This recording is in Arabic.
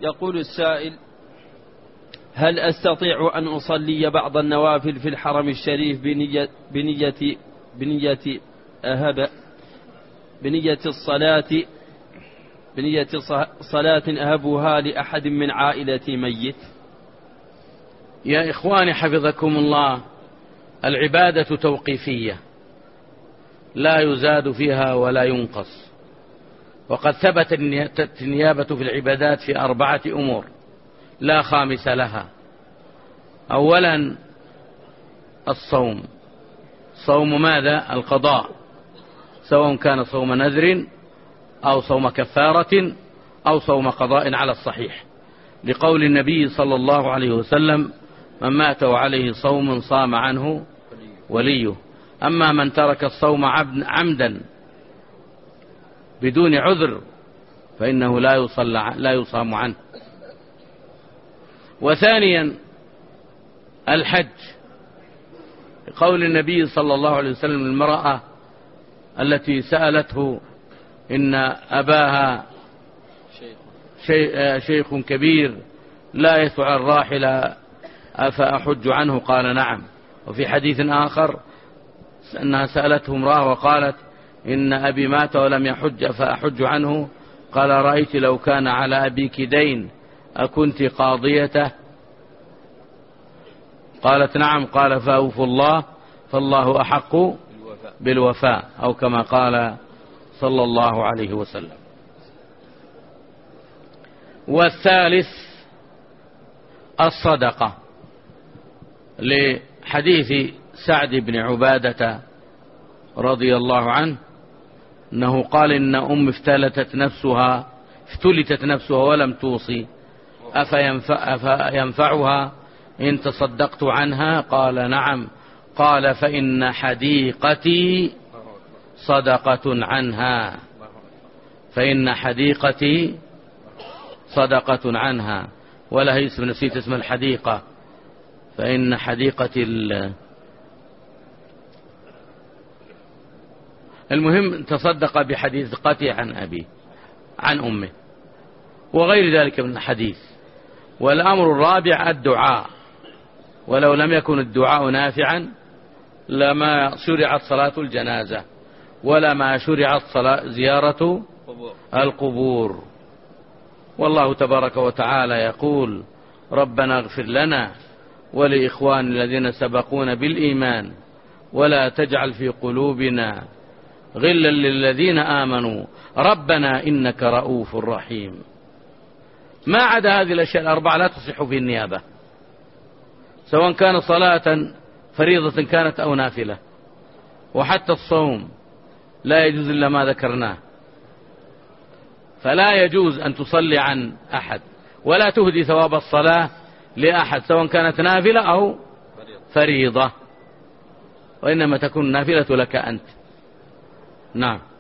يقول السائل: هل أستطيع أن أصلي بعض النوافل في الحرم الشريف بنية صلاة أهبها لأحد من عائلتي ميت؟ يا إخواني حفظكم الله، العبادة توقيفية لا يزاد فيها ولا ينقص، وقد ثبتت النيابة في العبادات في 4 أمور لا خامس لها. أولا الصوم. صوم ماذا؟ القضاء، سواء كان صوم نذر أو صوم كفارة أو صوم قضاء على الصحيح، لقول النبي صلى الله عليه وسلم: من مات وعليه صوم صام عنه وليه. أما من ترك الصوم عمدا بدون عذر فإنه لا يصام عنه. وثانيا الحج، قول النبي صلى الله عليه وسلم للمرأة التي سألته: إن أباها شيخ كبير لا يسع الراحل أفأحج عنه؟ قال: نعم. وفي حديث آخر أنها سألته امرأة وقالت: إن أبي مات ولم يحج فأحج عنه؟ قال: رأيت لو كان على أبيك دين أكنت قاضيته؟ قالت: نعم. قال: فأوفوا الله فالله أحق بالوفاء، أو كما قال صلى الله عليه وسلم. والثالث الصدقة، لحديث سعد بن عبادة رضي الله عنه أنه قال: إن أم افتلتت نفسها ولم توصي، أفينفعها إن تصدقت عنها؟ قال: نعم. قال: فإن حديقتي صدقة عنها، فإن حديقتي صدقة عنها. ولا نسيت اسم الحديقة، فإن حديقتي المهم تصدق بحديقته عن أبيه عن أمه وغير ذلك من الحديث. والأمر الرابع الدعاء، ولو لم يكن الدعاء نافعا لما شرعت صلاة الجنازة ولا ما شرعت زيارة القبور. والله تبارك وتعالى يقول: ربنا اغفر لنا ولإخوان الذين سبقونا بالإيمان ولا تجعل في قلوبنا غلا للذين آمنوا ربنا إنك رؤوف رحيم. ما عدا هذه الأشياء الأربعة لا تصح في النيابة، سواء كان صلاة فريضة كانت أو نافلة. وحتى الصوم لا يجوز إلا ما ذكرناه، فلا يجوز أن تصلي عن أحد ولا تهدي ثواب الصلاة لأحد، سواء كانت نافلة أو فريضة، وإنما تكون نافلة لك أنت. نعم.